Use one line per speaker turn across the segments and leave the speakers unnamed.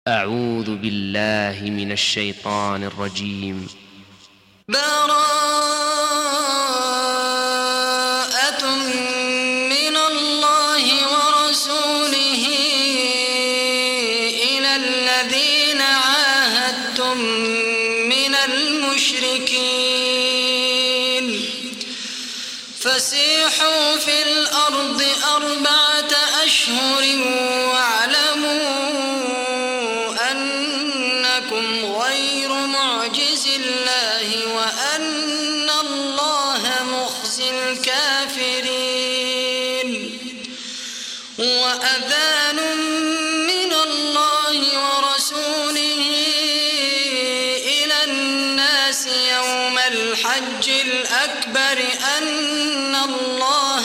أعوذ بالله من الشيطان الرجيم.
براءة من الله ورسوله إلى الذين عاهدتم من المشركين فسيحوا في الأرض 4 أشهر واعلموا أنكم غير معجز الله وأن الله مخزي الكافرين. وأذان من الله ورسوله إلى الناس يوم الحج الأكبر أن الله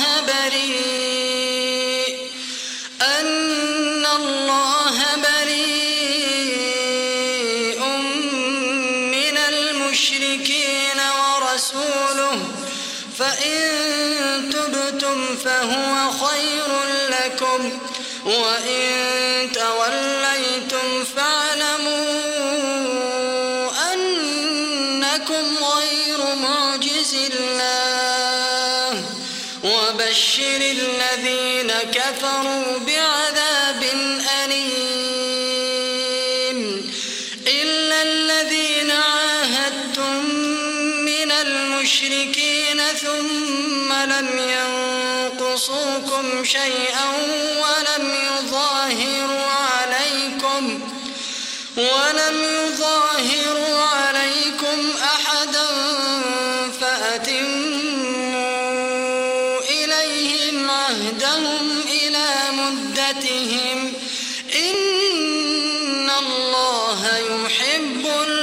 بريء من المشركين ورسوله فإن تبتم فهو خير لكم وإن توليتم فاعلموا أنكم غير معجز الله وبشر الذين كفروا بعذاب أليم. إلا الذين عاهدتم من المشركين ثم لم ينقصوكم شيئا ولم يظاهروا عليكم أحدا فأتموا إليهم عهدهم إلى مدتهم إن الله يحب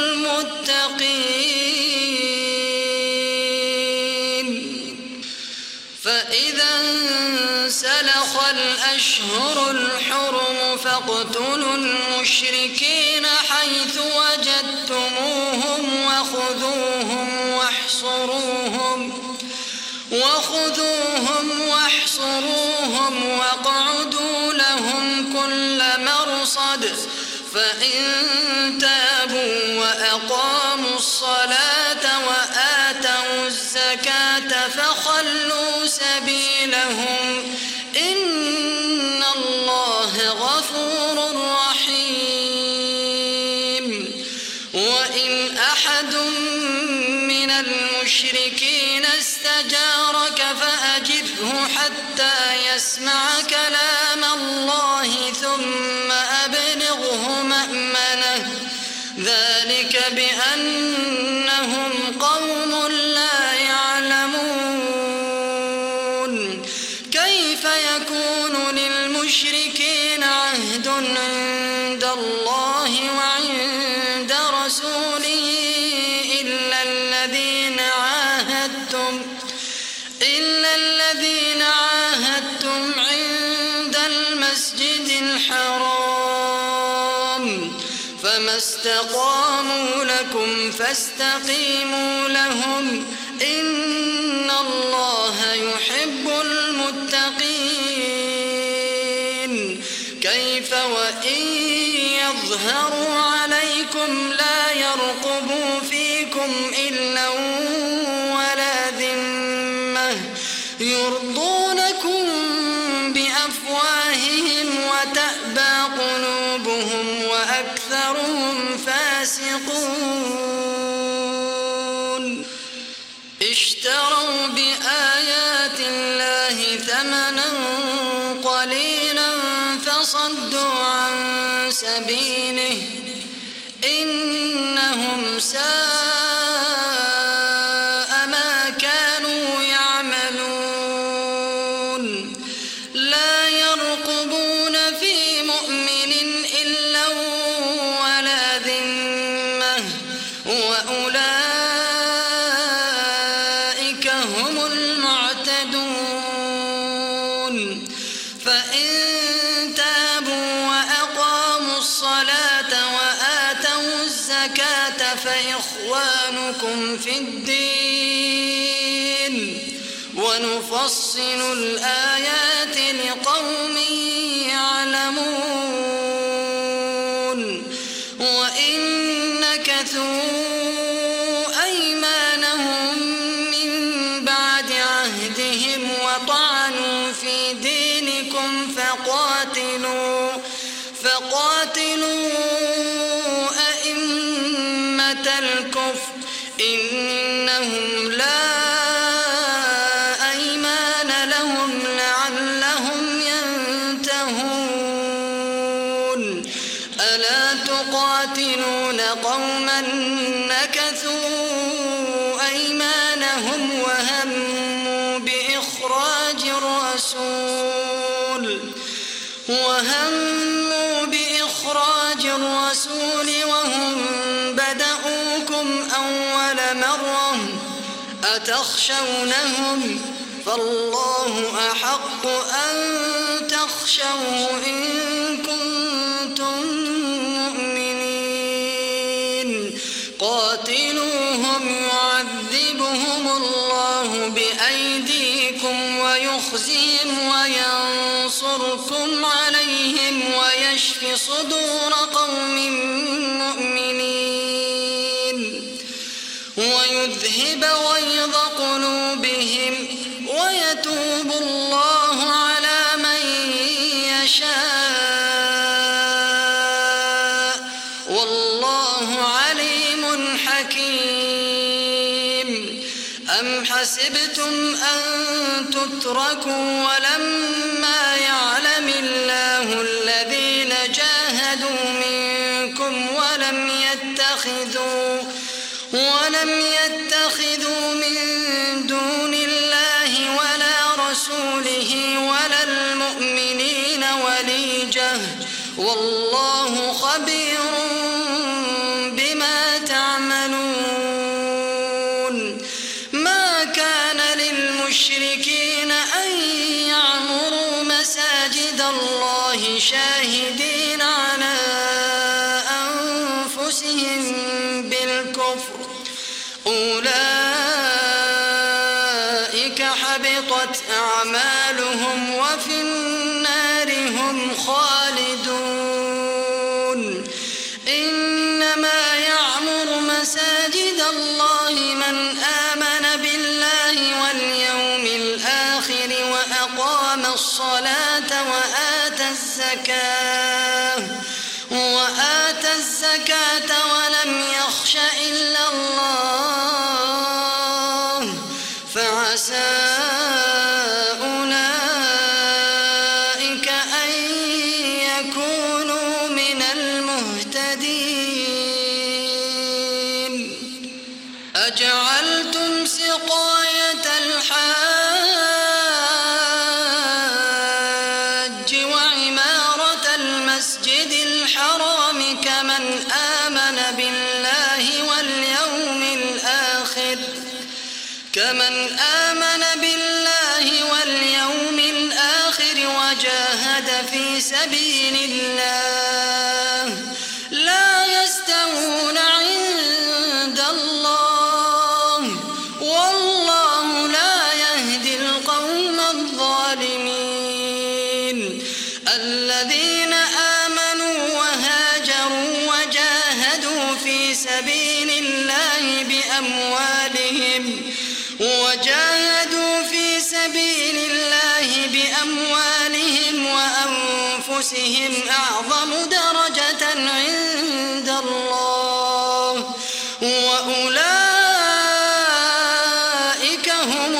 المتقين. فإذا انسلخ الأشهر الحرم فاقتلوا المشركين حيث وجدتموهم واحصروهم واقعدوا لهم كل مرصد فإن تابوا وأقاموا الصلاة وآتوا الزكاة فخلوا سبيلهم إن الله غفور رحيم. وإن أحد من المشركين استجارك فأجره حتى يسمع كلام الله ثم أبلغه مأمنه ذلك بأنهم قوم لا يعلمون. كيف يكون للمشركين عهد عند الله وعند رسوله إلا الذين عاهدتم عند المسجد الحرام فما استقاموا لكم فاستقيموا لهم إن الله يحب المتقين. كيف وإن يظهروا عليكم لا يرقبوا فيكم إلا ولا ذمة يرضونكم بأفواههم وتأبى قلوبهم وأكثرهم فاسقون. اشتروا بآيات الله ثمنا قليلا فصدوا عن سبيله إنهم ساء ما كانوا يعملون. لا يرقبون في مؤمن إلا ولا ذمة وأولئك هم المعتدون. فإن تابوا وأقاموا الصلاة وآتوا الزكاة فإخوانكم في الدين ونفصل الآيات لقوم يعلمون. نكثوا أيمانهم من بعد عهدهم وطعنوا في دينكم فقاتلوا أئمة الكفر إنهم لا أيمان لهم لعلهم ينتهون ألا تقاتلون قوما نكثوا أيمانهم وهموا بإخراج الرسول وهم بدؤوكم أول مرة أتخشونهم فالله أحق أن تخشوه إن كنتم مؤمنين قاتلوهم يعذبهم الله بأيديكم ويخزيهم وينصركم عليهم ويشف صدور قوم مؤمنين ويذهب غيظ قلوبهم ويتوب الله على من يشاء والله عليم حكيم أم حسبتم أن تتركوا ولما يعلم الله الذين جاهدوا منكم ولم يتخذوا من دون الله ولا رسوله ولا المؤمنين وليجة والله خبير بما تعملون ما كان للمشركين أن يعمروا مساجد الله شاهدين على أنفسهم بالكفر أولئك حبطت أعمالهم وفي النار هم خالدون إنما يعمر مساجد الله من آمن بالله واليوم الآخر وأقام الصلاة وآتى الزكاة ولم يخش إلا الله فعسى أولئك أن يكونوا من المهتدين أجعلتم سقاية الحاج وعمارة المسجد الحرام كمن آمن بالله واليوم الآخر وجاهد في سبيل الله لا يستوون عند الله والله لا يهدي القوم الظالمين الذين آمنوا وهاجروا وجاهدوا في سبيل الله بأموالهم وأنفسهم أعظم درجة عند الله وأولئك هم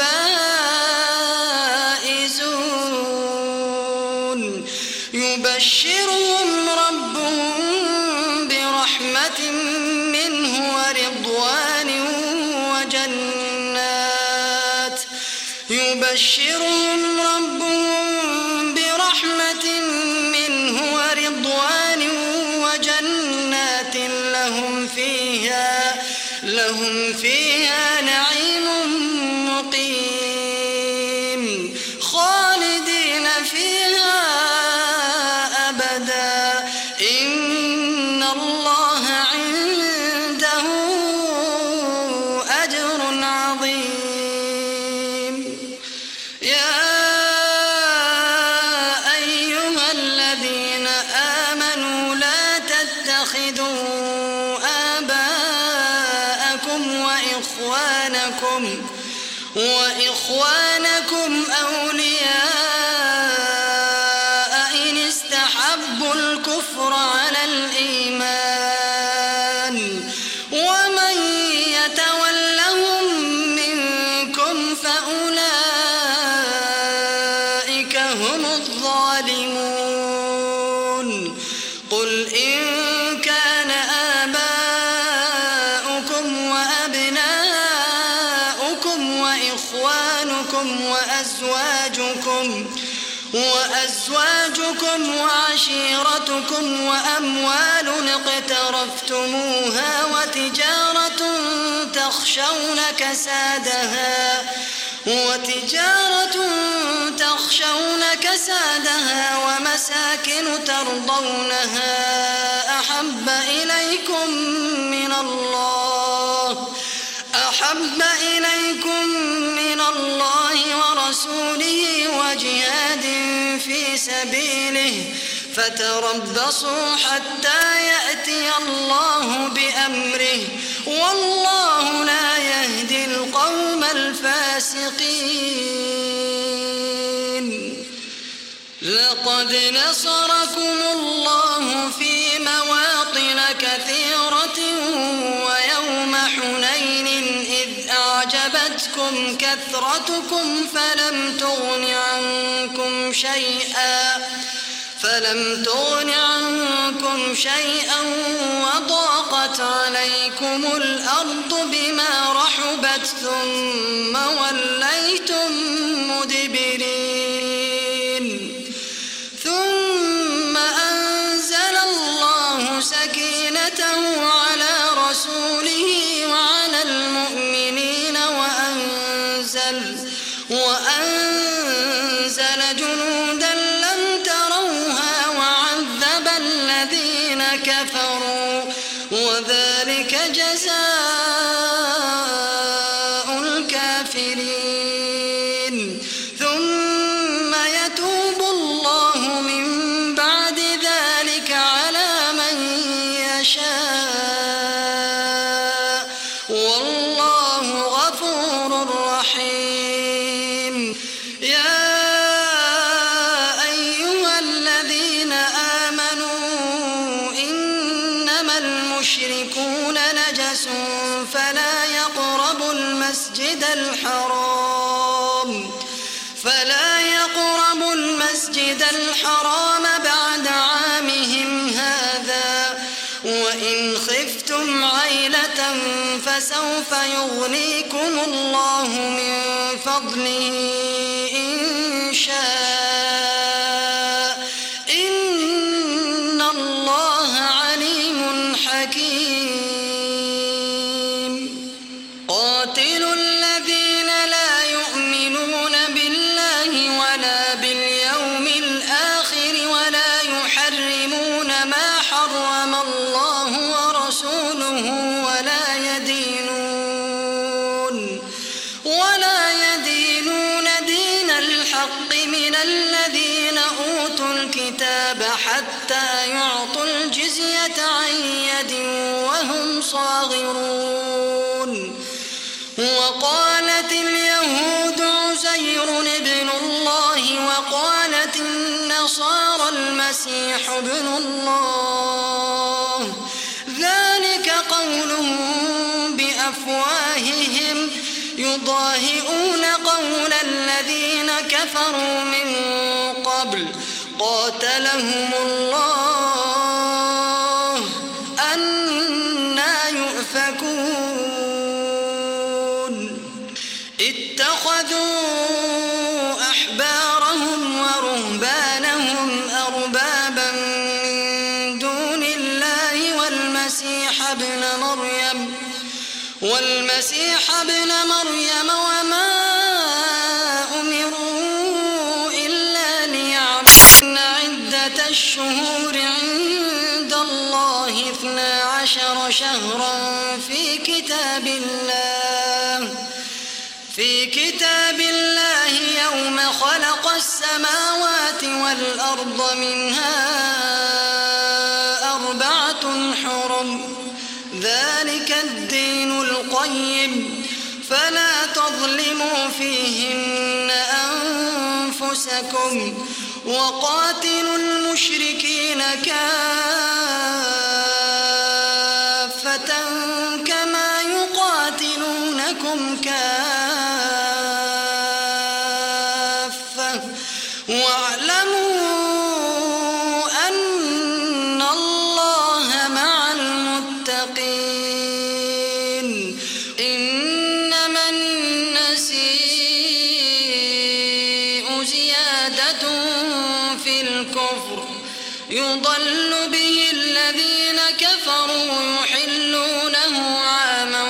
الفائزون يبشرهم ربهم برحمة منه ورضوان وجنات لهم فيها نعيم مقيم خالدين فيها أبدا إن الله عنده أجر عظيم يا أيها الذين آمنوا لا تتخذوا آباءكم وإخوانكم أولياء إن استحبوا الكفر على الإيمان ومن يتولهم منكم فأولئك هم الظالمون قل إن كان آباؤكم وأبناؤكم وإخوانكم وأزواجكم وعشيرتكم وأموال اقترفتموها وتجارة تخشون كسادها ومساكن ترضونها أحب إليكم من الله ورسوله وجهاد في سبيله فتربصوا حتى يأتي الله بأمره والله لا يهدي القوم الفاسقين لقد نصركم الله في مواطن كثيرة ويوم حنين إذ أعجبتكم كثرتكم فلم تغن عنكم شيئا وضاقت عليكم الأرض بما رحبت ثم وليتم مدبرين ثم أنزل الله سكينته على رسوله وعلى المؤمنين وأنزل جنودا لم تروها وعذب الذين كفروا وذلك جزاء الكافرين ثم يتوب الله من بعد ذلك على من يشاء والله غفور رحيم يا أيها الذين آمنوا إنما المشركون نجس فلا يقربوا المسجد الحرام بعد عامهم هذا وإن خفتم عيلة فسوف يغنيكم الله من فضله إن شاء إن الله عليم حكيم قاتلوا الذين لا يؤمنون بالله ولا باليوم الآخر ولا يحرمون ما حرم الله ورسوله ولا يدينون دين الحق من الذين أوتوا الكتاب حتى يعطوا الجزية عن يد وهم صاغرون وقالت اليهود عزير ابن الله وقالت النصارى المسيح ابن الله ذلك قولهم بأفواههم يضاهئون قول الذين كفروا من قبل قاتلهم الله أنى يؤفكون اتخذوا أحبارهم ورهبانهم أربابا من دون الله والمسيح ابن مريم وما أمروا إلا ليعبدوا عدة الشهور عند الله 12 شهرا في كتاب الله يوم خلق السماوات والأرض منها 4 حرم ذلك الدين القيم فلا تظلموا فيهن أنفسكم وقاتلوا المشركين كافة كما يقاتلونكم كافة واعلموا أن الله مع المتقين. إنما النسيء زيادة في الكفر يضل به الذين كفروا يحلونه عاما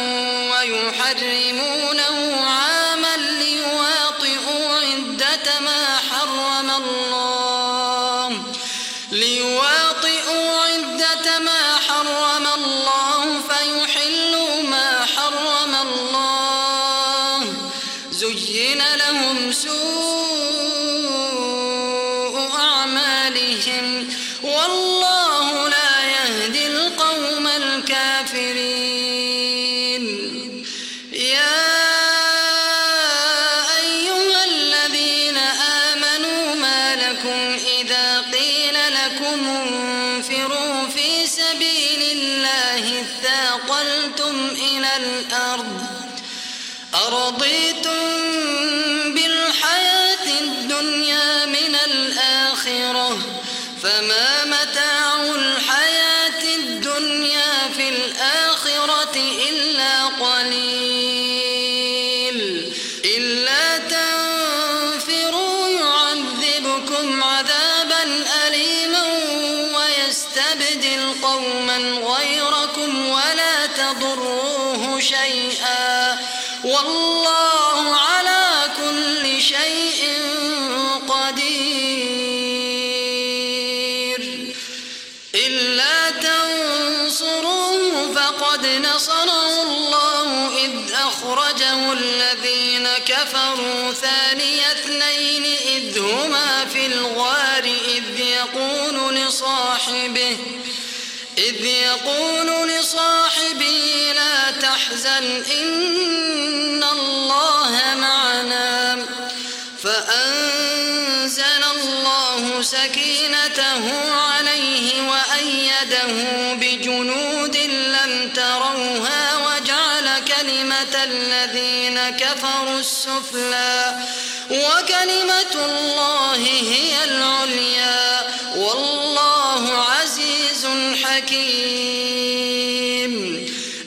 ويحرمونه عاما ليواطئوا عدة ما حرم الله فيحلوا ما حرم الله. زين لهم سوء أعمالهم والله لا يهدي القوم الكافرين. يا أيها الذين آمنوا ما لكم إذا قيل لكم انفروا في سبيل الله اثاقلتم إلى الأرض أرضيتم بالحياة الدنيا من الآخرة فما متاع الحياة الدنيا في الآخرة إلا قليل. إلا تنفروا يعذبكم عذابا أليما ويستبدل قوما غيركم ولا تضروه شيئا والله على كل شيء قدير. إلا تنصروه فقد نصره الله إذ أخرجه الذين كفروا ثاني اثنين إذ هما في الغار إذ يقول لصاحبه لا تحزن إن الله معنا فأنزل الله سكينته عليه وأيده بجنود لم تروها وجعل كلمة الذين كفروا السفلى وكلمة الله هي العليا والله عزيز حكيم.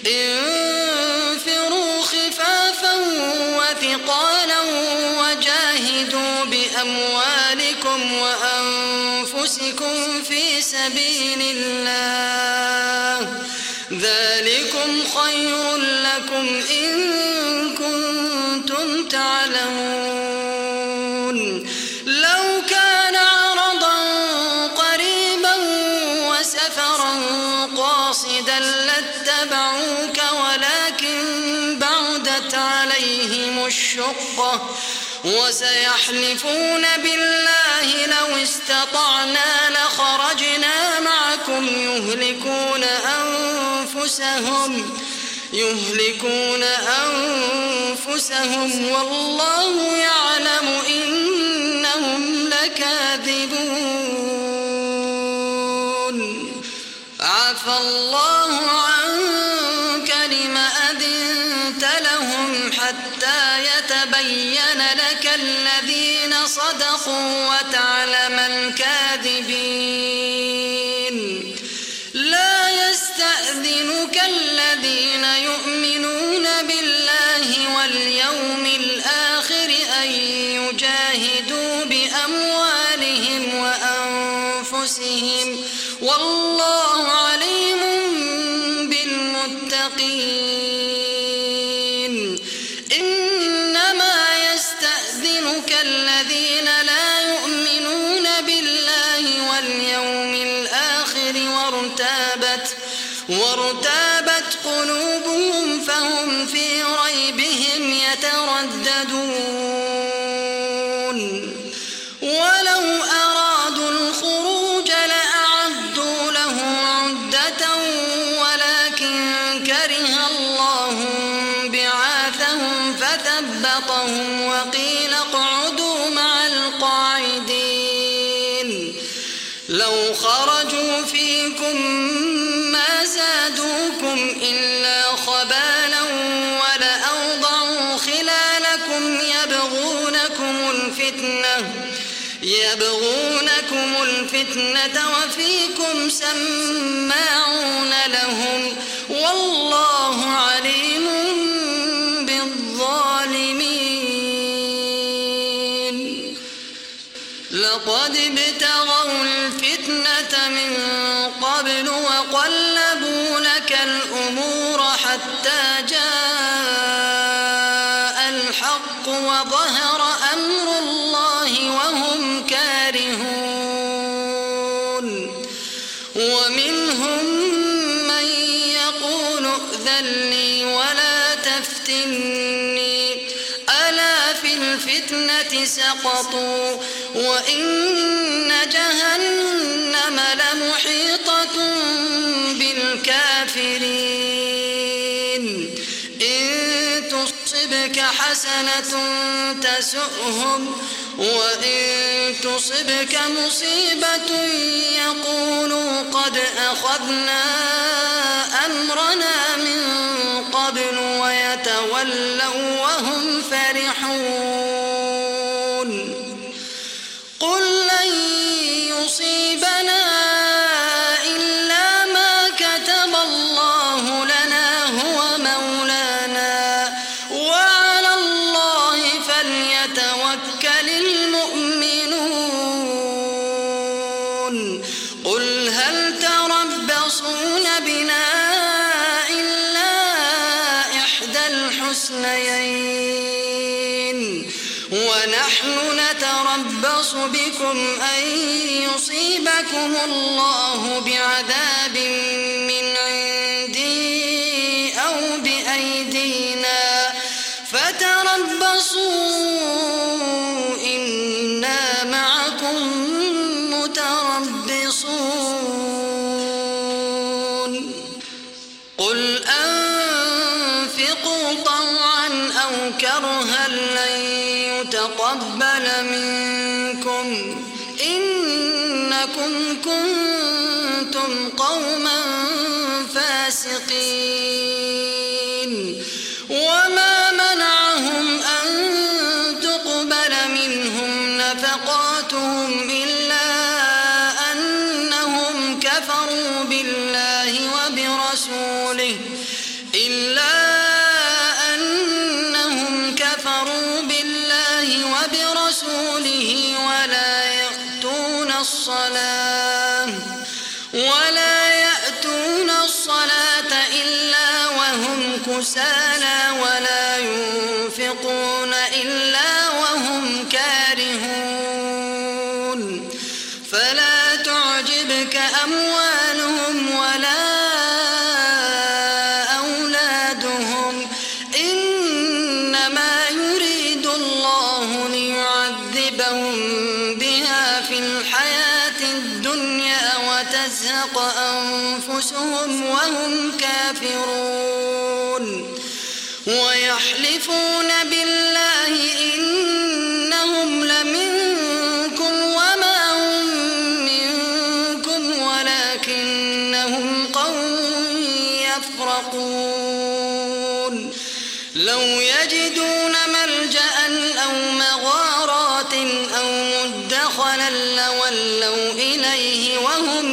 انفروا خفافا وثقالا وجاهدوا بأموالكم وأنفسكم في سبيل الله ذلكم خير لكم إن كنتم تعلمون. لو كان عرضا قريبا وسفرا قاصدا لاتبعوك ولكن بعدت عليهم الشقة وسيحلفون بالله لو استطعنا لخرجنا معكم يهلكون أنفسهم والله يعلم إنهم لكاذبون. عفى الله عنك لم أذنت لهم حتى يتبين لك الذين صدقوا وتعلم الكاذبين. لا يستأذنك الذين يؤمنون بالله واليوم الآخر أن يجاهدوا بأموالهم وأنفسهم والله عليم بالمتقين. إنما يستأذنك الذين لا يؤمنون بالله واليوم الآخر وارتابت قلوبهم فهم في ريبهم يترددون. ولو أرادوا الخروج لأعدوا له عدة ولكن كره الله بعاثهم ميثاقهم وقيل اقعدوا مع القاعدين لو خرجوا فيكم ما زادوكم إلا خبالا ولأوضعوا خلالكم يبغونكم الفتنة وفيكم سماعون لهم والله عليم بالظالمين لقد ابتغوا الفتنة من قبل وقلبوا لك الأمور حتى جاء الحق وظهر أمر الله وهم كارهون ومنهم من يقول ائذن لي ولا تفتني ألا في الفتنة سقطوا وإن جهنم لمحيطة بالكافرين إن تصبك حسنة تسؤهم وإن تصبك مصيبة يقولوا قد أخذنا أمرنا من قبل ويتولوا وهم فرحون قل لن يصيبنا إلا ما كتب الله لنا هو مولانا وعلى الله فليتوكل المؤمنون قل هل تربصون بنا إلا إحدى الحسنيين ونحن نتربص بكم أن يصيبكم الله بعذاب من عندي أو بأيدينا فتربصوا إنا معكم متربصون قل أنفقوا طوعا أو كرها لن يتقبل منكم إنكم كنتم قوما فاسقين وما منعهم أن تقبل منهم نفقاتهم إلا أنهم كفروا بالله وبرسوله ولا يأتون الصلاة إلا وهم كسالى ولا ينفقون إلا وهم كارهون فلا تعجبك أموالهم ولا أولادهم إنما يريد الله ليعذبهم بها في الحياة الدنيا وتزهق أنفسهم وهم كافرون ويحلفون بالله إنهم لمنكم وما هم منكم ولكنهم قوم يفرقون لو يجدون ملجأ أو مغارات أو مدخلا لولوا إليه وهم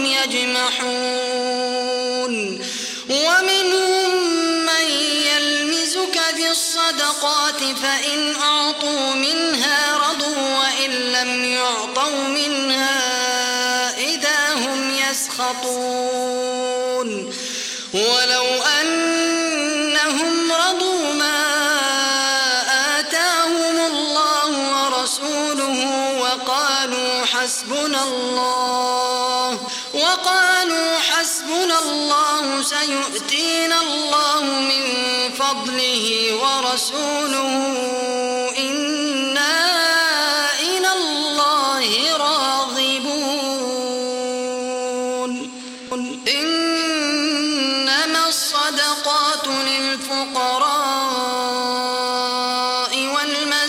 يجمحون ومنهم من يلمزك في الصدقات فإن أعطوا منها رضوا وإن لم يعطوا منها إذا هم يسخطون ولو أنهم رضوا ما آتاهم الله ورسوله وقالوا حسبنا الله سيؤتينا الله من فضله ورسوله إنا إلى الله راغبون إنما الصدقات للفقراء والمساكين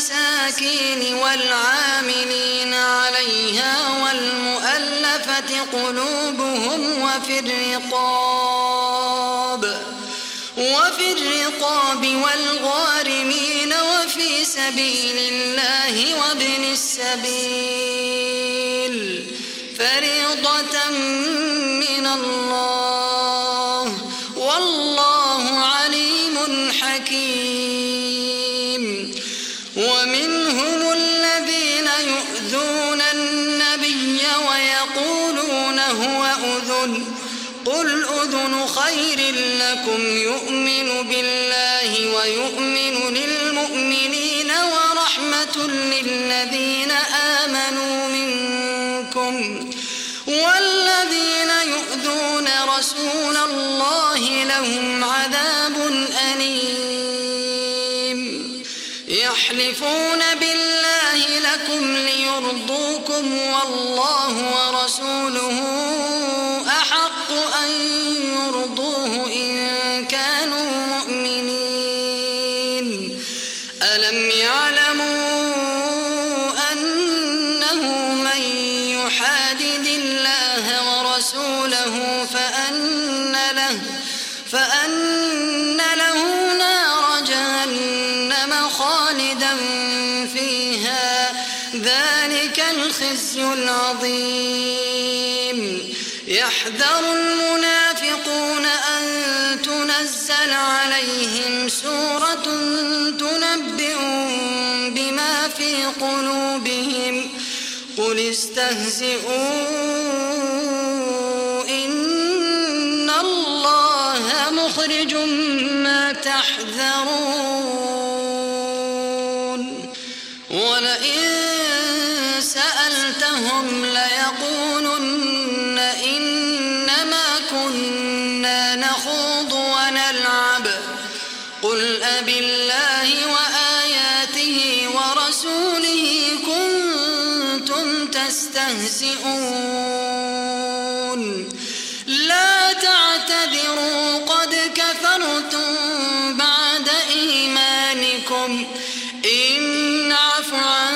وفي الرقاب والغارمين وفي سبيل الله وابن السبيل فريضة من الله والله عليم حكيم. ومنهم الذين يؤذون النبي ويقولون هو أذن قل أذن خير لكم يؤمن بالله ويؤمن للمؤمنين ورحمة للذين آمنوا منكم والذين يؤذون رسول الله لهم عذاب أليم. يحلفون بالله لكم ليرضوكم والله ورسوله أحق أن يرضوه إن كانوا مؤمنين. ألم يعلموا أنه من يحادد الله ورسوله فأن له نار جهنم خالدا فيها ذلك الخزي العظيم. يحذر المنافقون أن تنزل عليهم سورة تنبئهم بما في قلوبهم قل استهزئوا إن الله مخرج ما تحذرون. ولئن سألتهم ليقولن إنما كنا نخوض ونلعب قل أبالله وآياته ورسوله كنتم تستهزئون لا تعتذروا قد كفرتم بعد إيمانكم إن نعف عن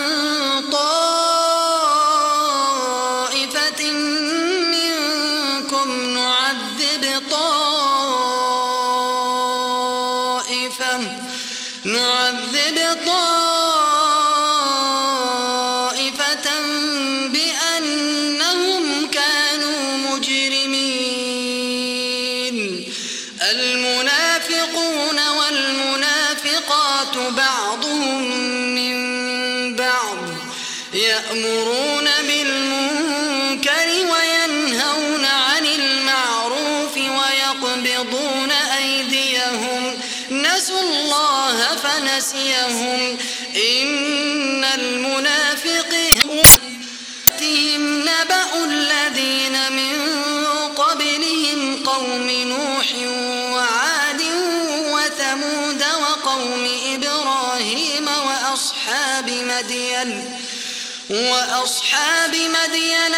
طائفة منكم نعذب طائفة بأنهم كانوا مجرمين. المنافقون والمنافقات بعضهم من بعض يأمرون بالمنكر وينهون عن المعروف ويقبضون أيديهم نسوا الله فنسيهم إن المنافقين يأتيهم نبأ الذين من قبلهم قوم نوح وعاد وثمود وقوم إبراهيم وأصحاب مدين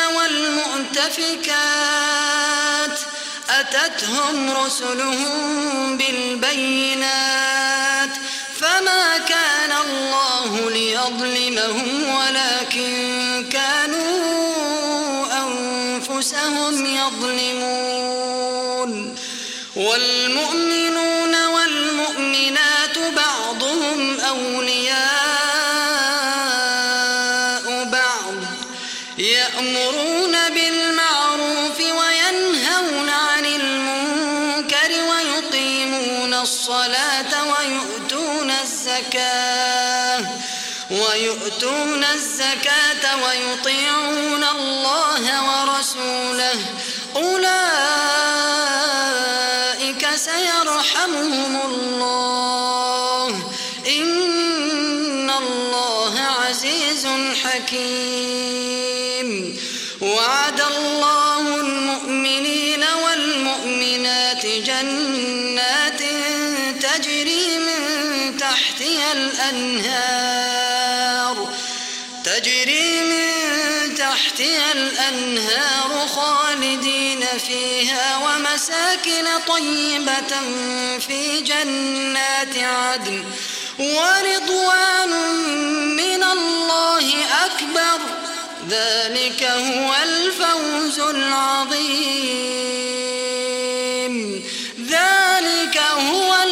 والمؤتفكات أتتهم رسلهم بالبينات فما كان الله ليظلمهم ولكن كانوا أنفسهم يظلمون. والمؤمنون والمؤمنات بعضهم أولياء بعض يأمرون بالمعروف وينهون عن المنكر ويقيمون الصلاة ويؤتون الزكاة ويطيعون الله ورسوله أولئك سيرحمهم الله إن الله عزيز حكيم. وعد الله المؤمنين والمؤمنات جنات تجري من تحتها الأنهار خالدين فيها ومساكن طيبة في جنات عدن ورضوان من الله أكبر ذلك هو الفوز العظيم. ذلك هو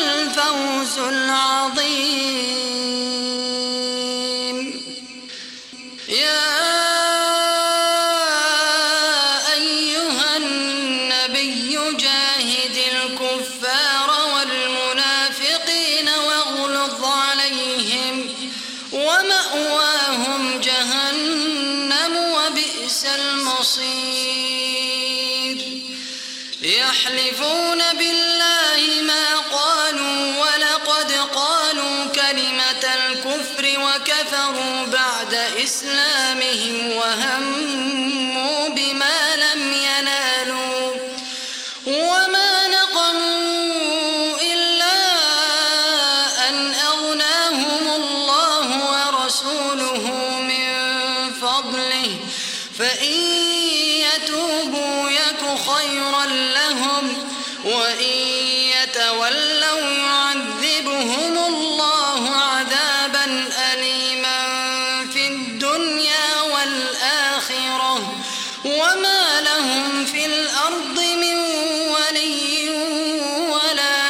كفروا بعد إسلامهم وهموا بما لم ينالوا وما نقموا إلا أن أغناهم الله ورسوله من فضله فإن يتوبوا يك خيرا لهم وإن يتولوا يعذبهم الله عذابا أليما في الدنيا والآخرة وما لهم في الأرض من ولي ولا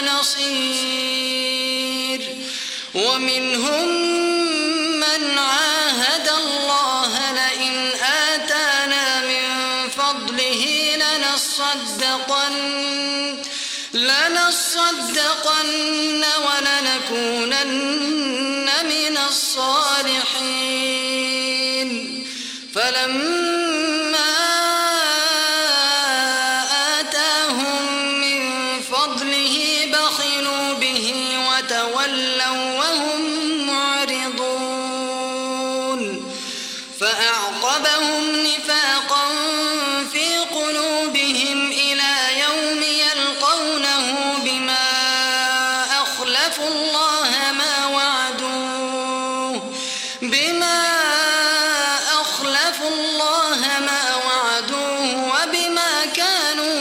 نصير ومنهم من عاهد الله لئن آتانا من فضله لنصدقن ولنكونن من الصالحين فلما آتاهم من فضله بخلوا به وتولوا وهم معرضون فأعقبهم نفاقا في قلوبهم إلى يوم يلقونه بما أخلفوا الله ما وعدوه وبما كانوا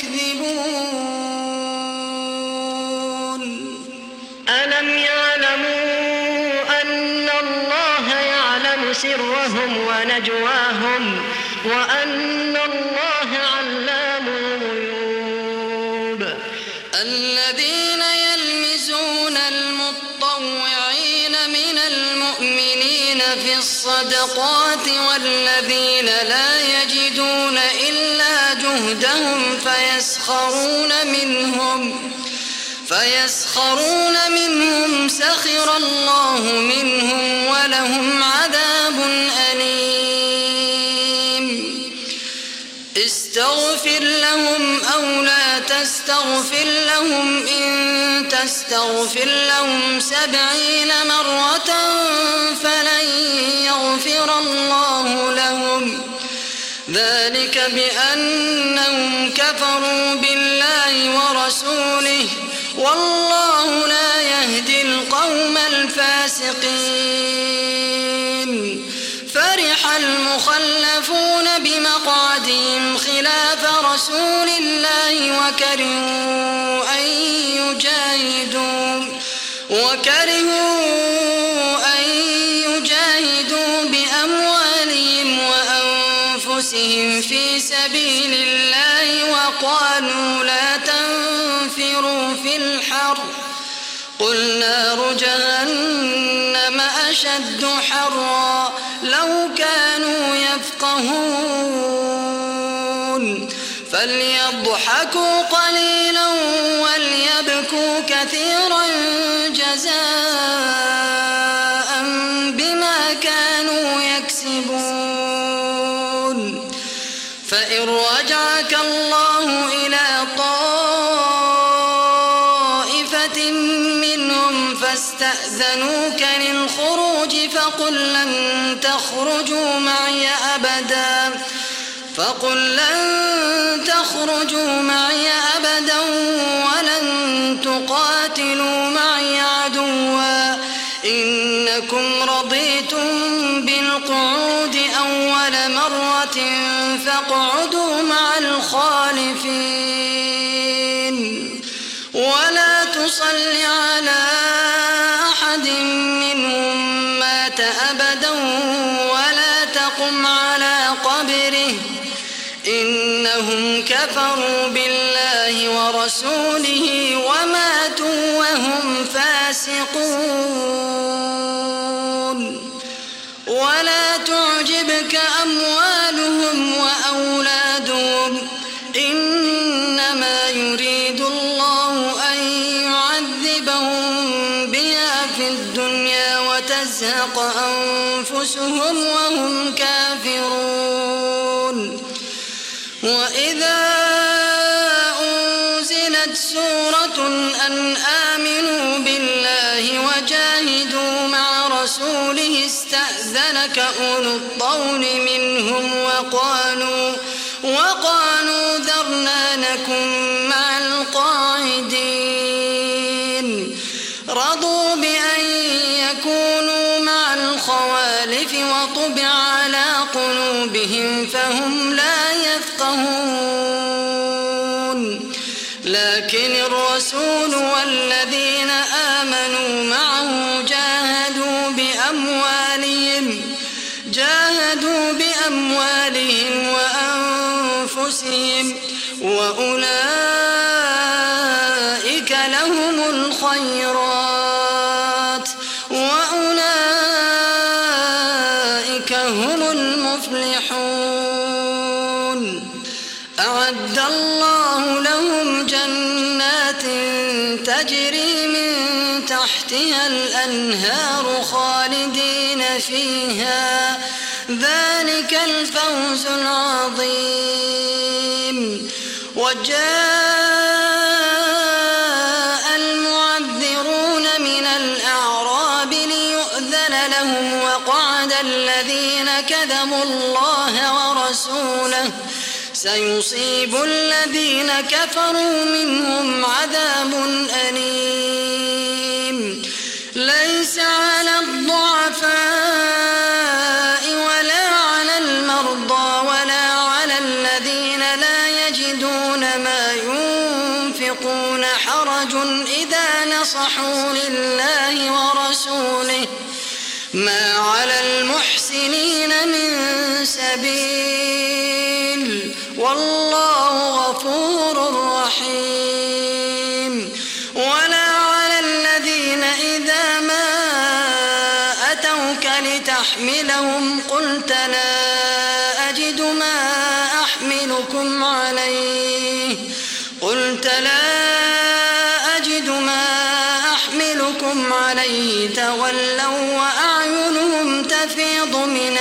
يكذبون.
ألم يعلموا أن الله يعلم سرهم ونجواهم وأن الله علام الغيوب.
الذين يلمزون المطوعين من المؤمنين في الصدقات والذين لا يجدون إلا جهدهم فيسخرون منهم سخر الله منهم ولهم عذاب أليم. استغفر لهم أو لا تستغفر لهم إن تستغفر لهم 70 مرة فلن يغفر الله لهم ذلك بأنهم كفروا بالله ورسوله والله لا يهدي القوم الفاسقين. فرح المخلفون بمقعدهم خلاف رسول الله وكرهوا أن يجاهدوا بأموالهم وأنفسهم في سبيل الله وقالوا لا تنفروا في الحر قل نار جهنم أشد حرا لو كانوا يفقهون. فليضحكوا قليلا وليبكوا كثيرا جزاء بما كانوا يكسبون. فإن رجعك الله إلى طائفة منهم فاستأذنوك للخروج فقل لن تخرجوا معي أبدا ولن تقاتلوا معي عدوا إنكم رضيتم بالقعود أول مرة فاقعدوا مع الخالفين ولا تصل على أحد منهم مات أبدا ولا تقم على قبره إنهم كفروا بالله ورسوله وماتوا وهم فاسقون. ولا تعجبك أموالهم وأولادهم إنما يريد الله أن يعذبهم بها في الدنيا وتزهق أنفسهم وهم كافرون. وإذا أنزلت سورة أن آمنوا بالله وجاهدوا مع رسوله استأذنك أولو الطول منهم وقالوا ذرنا نكن مع القاعدين رضوا بأن يكونوا مع الخوالف وطبع على قلوبهم فهم لا يفقهون لكن الرسول والذين آمنوا معه جاهدوا بأموالهم وأنفسهم وأولئك لهم الخيرات وأولئك هم المفلحون أعد الله لهم جنات تجري من تحتها الأنهار خالدين فيها ذلك الفوز العظيم وجاء المعذرون من الأعراب ليؤذن لهم وقعد الذين كذبوا الله ورسوله سيصيب الذين كفروا منهم عذاب أليم ليس على الضعفاء ولا على المرضى ولا على الذين لا يجدون ما ينفقون حرج إذا نصحوا لله ورسوله ما على المحسنين من سبيل والله غفور رحيم ولا على الذين إذا ما أتوك لتحملهم قلت لا أجد ما أحملكم عليه تولوا وأعينهم تفيض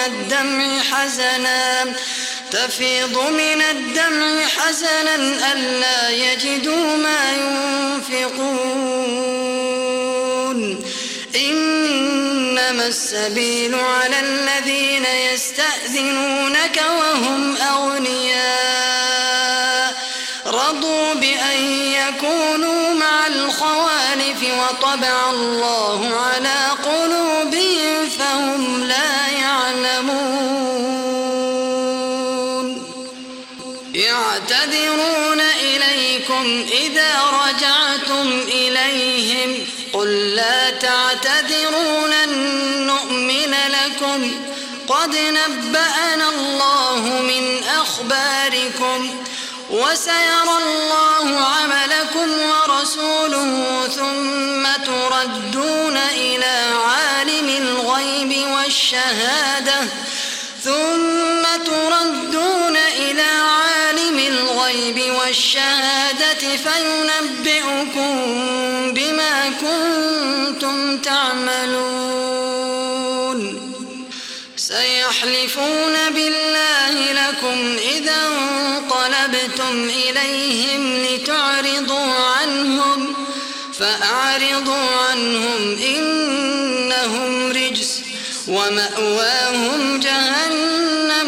من الدمع حزنا ألا يجدوا ما ينفقون إنما السبيل على الذين يستأذنونك وهم أغنياء رضوا بأن يكونوا مع الخوالف وطبع الله على قلوبهم فهم لا يعلمون يعتذرون إليكم إذا رجعتم إليهم قل لا تعتذروا لن نؤمن لكم قد نبأنا الله من أخباركم وسيرى الله عملكم ورسوله ثم تردون إلى عالم الغيب والشهادة فينبئكم بما كنتم تعملون سيحلفون بالله لكم إذا انقلبتم إليهم لتعرضوا عنهم فأعرضوا عنهم إنهم رجس ومأواهم جهنم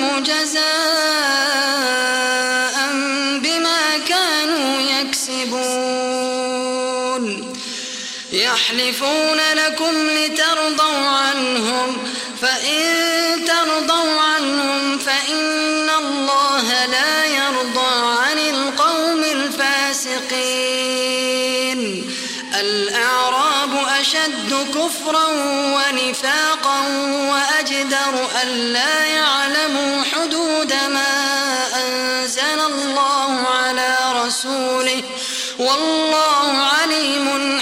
جزاء بما كانوا يكسبون يحلفون لكم لترضوا عنهم فإن ترضوا عنهم فإن الله لا يرضى عن القوم الفاسقين الأعراب أشد كفرا ونفاقا وأجدر ألا يعلموا حدود ما أنزل الله على رسوله والله عليم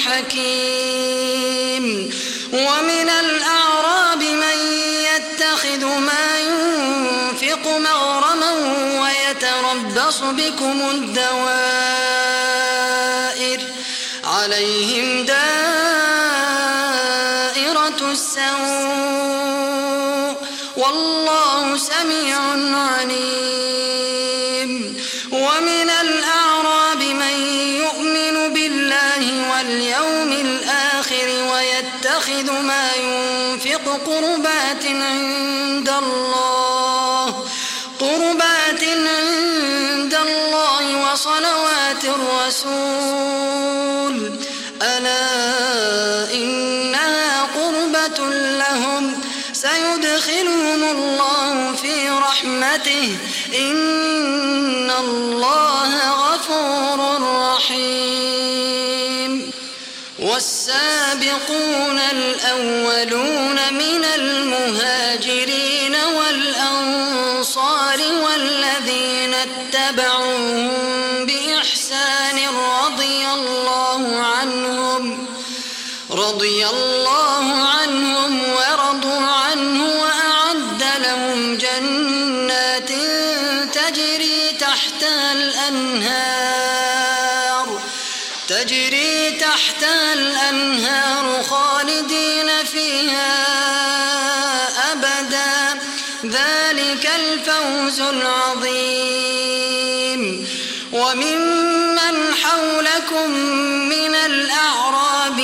حكيم ومن الأعراب من يتخذ ما ينفق مغرما ويتربص بكم الدوائر عليهم دائرة السوء والله سميع عليم ومن الأعراب من يؤمن بالله واليوم الآخر ويتخذ يتخذ ما ينفق قربات عند الله وصلوات الرسول ألا إنها قربة لهم سيدخلهم الله في رحمته إن الله غفور رحيم والسابقون الأولون من المهاجرين والأنصار والذين اتبعوهم بإحسان رضي الله عنهم ورضوا عنه وأعد لهم جنات تجري تحتها الأنهار خالدين فيها أبدا ذلك الفوز العظيم وممن حولكم من الأعراب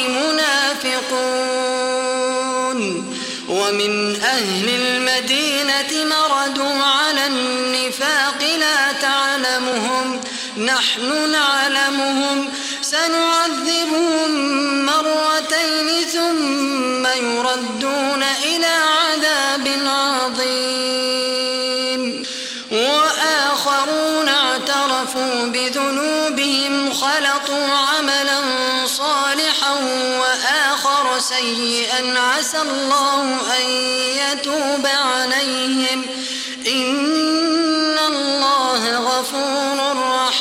منافقون ومن أهل المدينة مردوا على النفاق لا تعلمهم نحن نعلمهم سنعذبهم مرتين ثم يردون إلى عذاب عظيم وآخرون اعترفوا بذنوبهم خلطوا عملا صالحا وآخر سيئا عسى الله أن يتوب عليهم إن الله غفور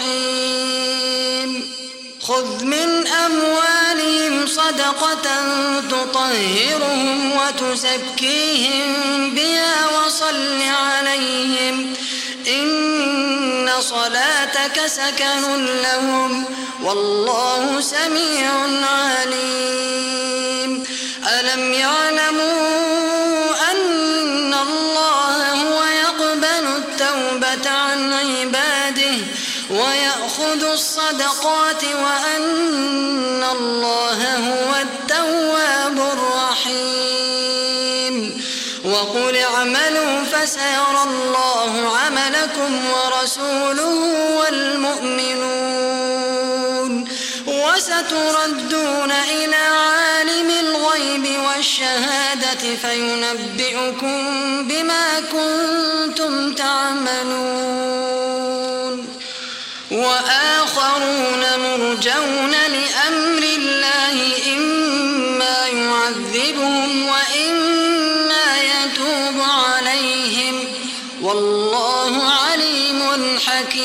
رحيم خذ من أموالهم صدقة تطهرهم وتزكيهم بها وصل عليهم إن صلاتك سكن لهم والله سميع عليم ألم يعلموا أن الله هو يقبل التوبة عن عباده ويأخذ الصدقات وأن الله هو التواب الرحيم وقل اعملوا فسيرى الله عملكم ورسوله والمؤمنون وستردون إلى عالم الغيب والشهادة فينبئكم بما كنتم تعملون وآخرون مرجون لأمر الله إما يعذبهم وإما يتوب عليهم والله عليم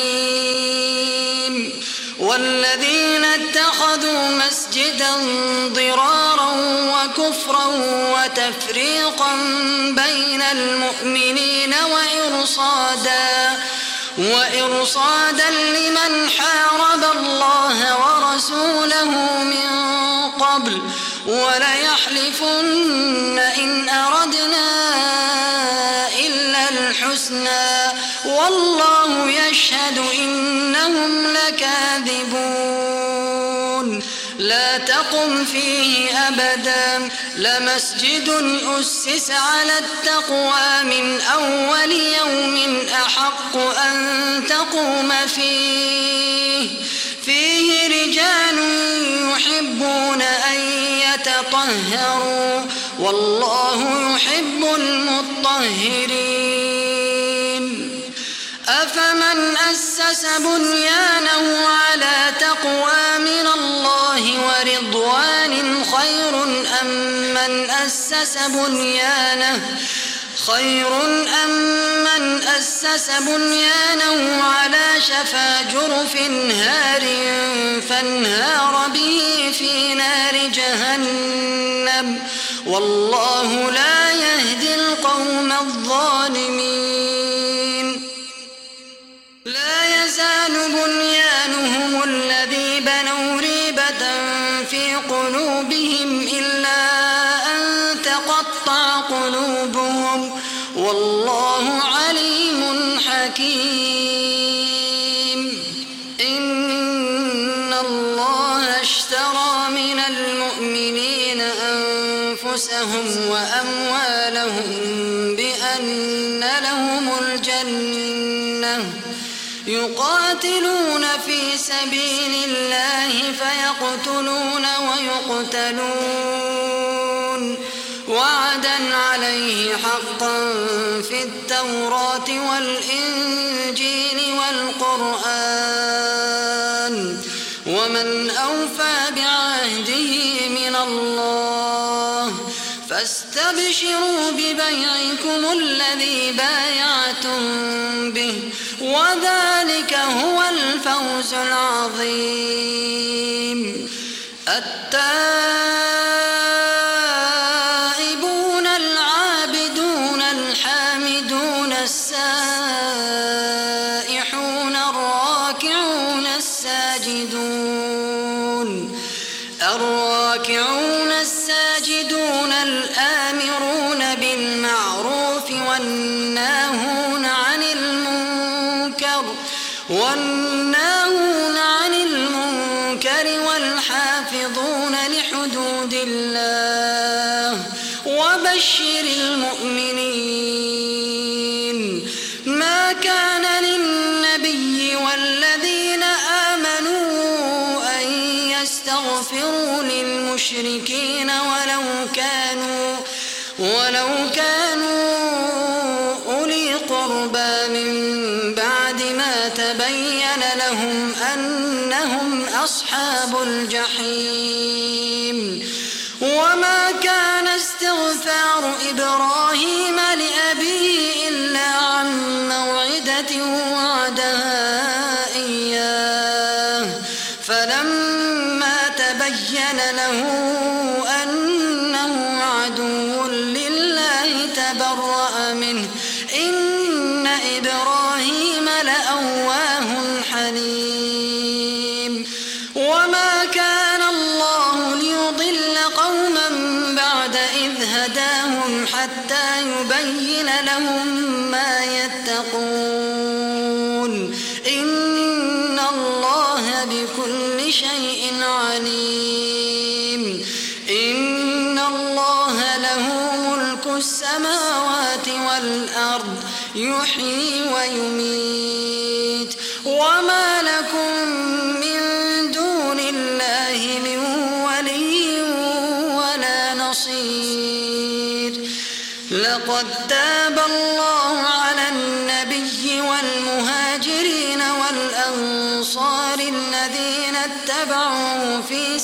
حكيم والذين اتخذوا مسجدا ضرارا وكفرا وتفريقا بين المؤمنين وإرصادا لمن حارب الله ورسوله من قبل وليحلفن إن أردنا إلا الحسنى والله يشهد إنهم لكاذبون لا تقم فيه أبدا لمسجد أسس على التقوى من أول يوم أحق أن تقوم فيه رجال يحبون أن يتطهروا والله يحب المطهرين أفمن أسس بنيانه على تقوى من الله ورضوان خير أم من أسس بنيانه على شفا جرف هار فانهار به في نار جهنم والله لا يهدي القوم الظالمين لا يزال بنيانهم الذي بنوا ريبة في قلوبهم إلا أن تقطع قلوبهم والله عليم حكيم إن الله اشترى من المؤمنين أنفسهم أنفسهم وأموالهم بأن لهم الجنة يقاتلون في سبيل الله فيقتلون ويقتلون وعدا عليه حقا في التوراة والإنجيل والقرآن ومن أوفى بعهده من الله فاستبشروا ببيعكم الذي بايعتم به وذلك هو الفوز العظيم. التائبون العابدون الحامدون السائحون الراكعون الساجدون الآمرون بالمعروف والناهون عن المنكر والحافظون لحدود الله وبشر المؤمنين. ما كان للنبي والذين آمنوا أن يستغفروا للمشركين ولو كانوا أولي قربى من بعد ما تبين لهم أنهم أصحاب الجحيم. وما كان استغفار إبراهيم لأبيه إلا عن موعدة وعدها إياه فلما تبين له أنه عدو لله تبرأ منه إن إبراهيم لأواه حليم. وما كان الله ليضل قوما بعد إذ هداهم حتى يبين لهم ما يتقون إن الله بكل شيء عليم. إن الله له ملك السماوات والأرض يحيي ويميت وما لكم من دون الله من ولي ولا نصير. لقد تاب الله على النبي والمهاجرين والأنصار الذين اتبعوه في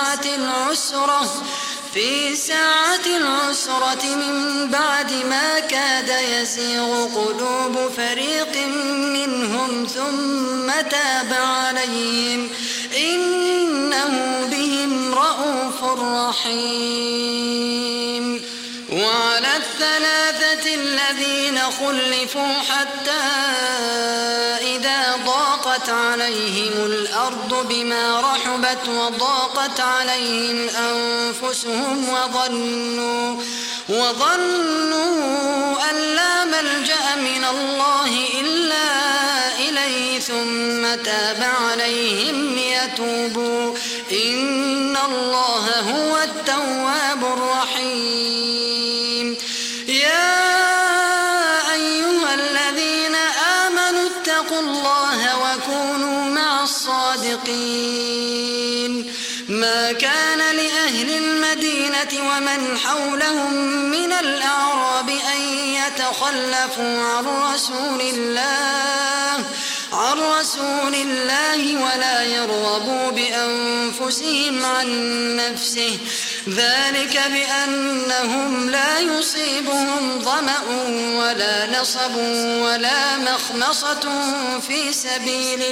ساعة العسرة من بعد ما كاد يزيغ قلوب فريق منهم ثم تاب عليهم إنه بهم رءوف رحيم. وعلى الثلاثة الذين خلفوا حتى إذا ضاقت عليهم الأرض بما رحبت وضاقت عليهم أنفسهم وظنوا أن لا ملجأ من الله إلا إليه ثم تاب عليهم ليتوبوا إن الله هو التواب الرحيم. يا أيها الذين آمنوا اتقوا الله وكونوا مع الصادقين. ما كان لأهل المدينة ومن حولهم من الأعراب أن يتخلفوا عن رسول الله ولا يرغبوا بأنفسهم عن نفسه ذلك بأنهم لا يصيبهم ظمأ ولا نصب ولا مخمصة في سبيل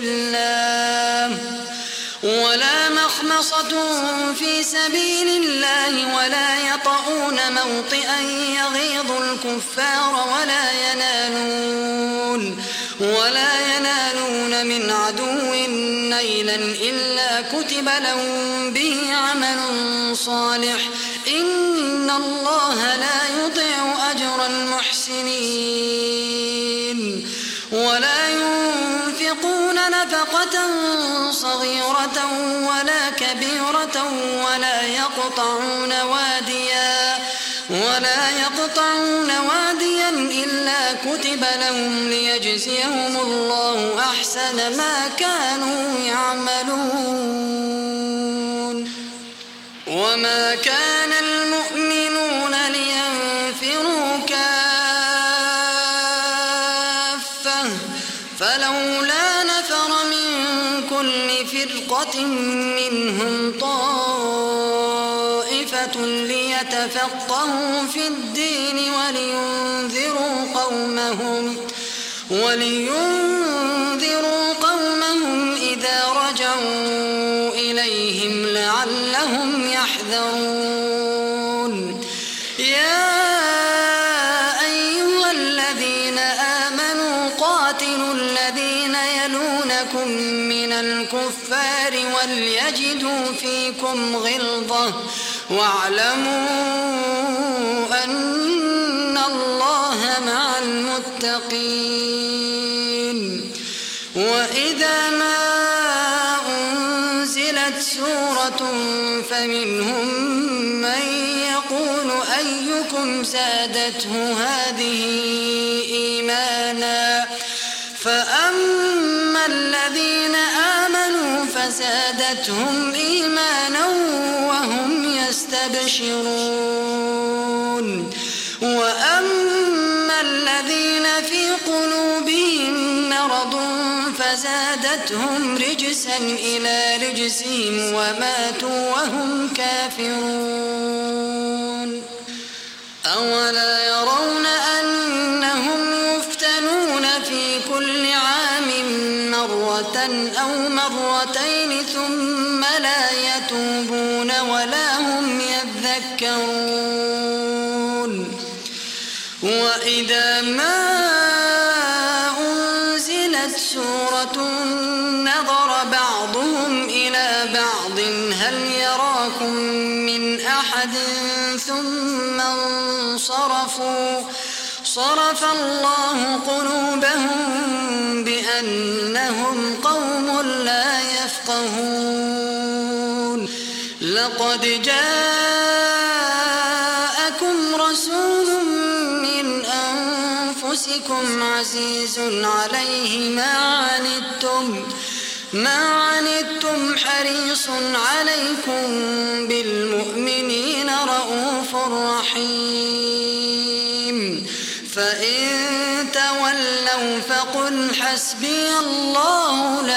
الله ولا يطؤون موطئا يغيظ الكفار ولا ينالون من عدو نيلا إلا كتب لهم به عمل صالح إن الله لا يضيع أجر المحسنين. ولا ينفقون نفقة صغيرة ولا كبيرة ولا يقطعون واديا ولا يقطعون واديا إلا كتب لهم ليجزيهم الله أحسن ما كانوا يعملون. وما كان المؤمنون لينفروا كافة فلولا نفر من كل فرقة منهم طائفة ليتفقهوا في الدين ولينذروا قومهم إذا رجعوا إليهم لعلهم يحذرون. يا أيها الذين آمنوا قاتلوا الذين يلونكم من الكفار وليجدوا فيكم غلظة واعلموا أن الله مع المتقين. وإذا ما أنزلت سورة فمنهم من يقول أيكم زادته هذه إيمانا فأما الذين آمنوا فزادتهم إيمانا وهم يستبشرون. وأما الذين في قلوبهم مرض فزادتهم رجسا إلى رجسهم وماتوا وهم كافرون. أولا يرون أنهم يفتنون في كل عام مرة أو مرتين ثم لا يتوبون ولا هم يذكرون. وإذا ما أنزلت سورة نظر بعضهم إلى بعض هل يراكم من أحد ثم انصرفوا صرف الله قلوبهم بأنهم قوم لا يفقهون. لقد جاءكم رسول من أنفسكم عزيز عليه ما عنتم حريص عليكم بالمؤمنين رؤوف رحيم. فإن تولوا فقل حسبي الله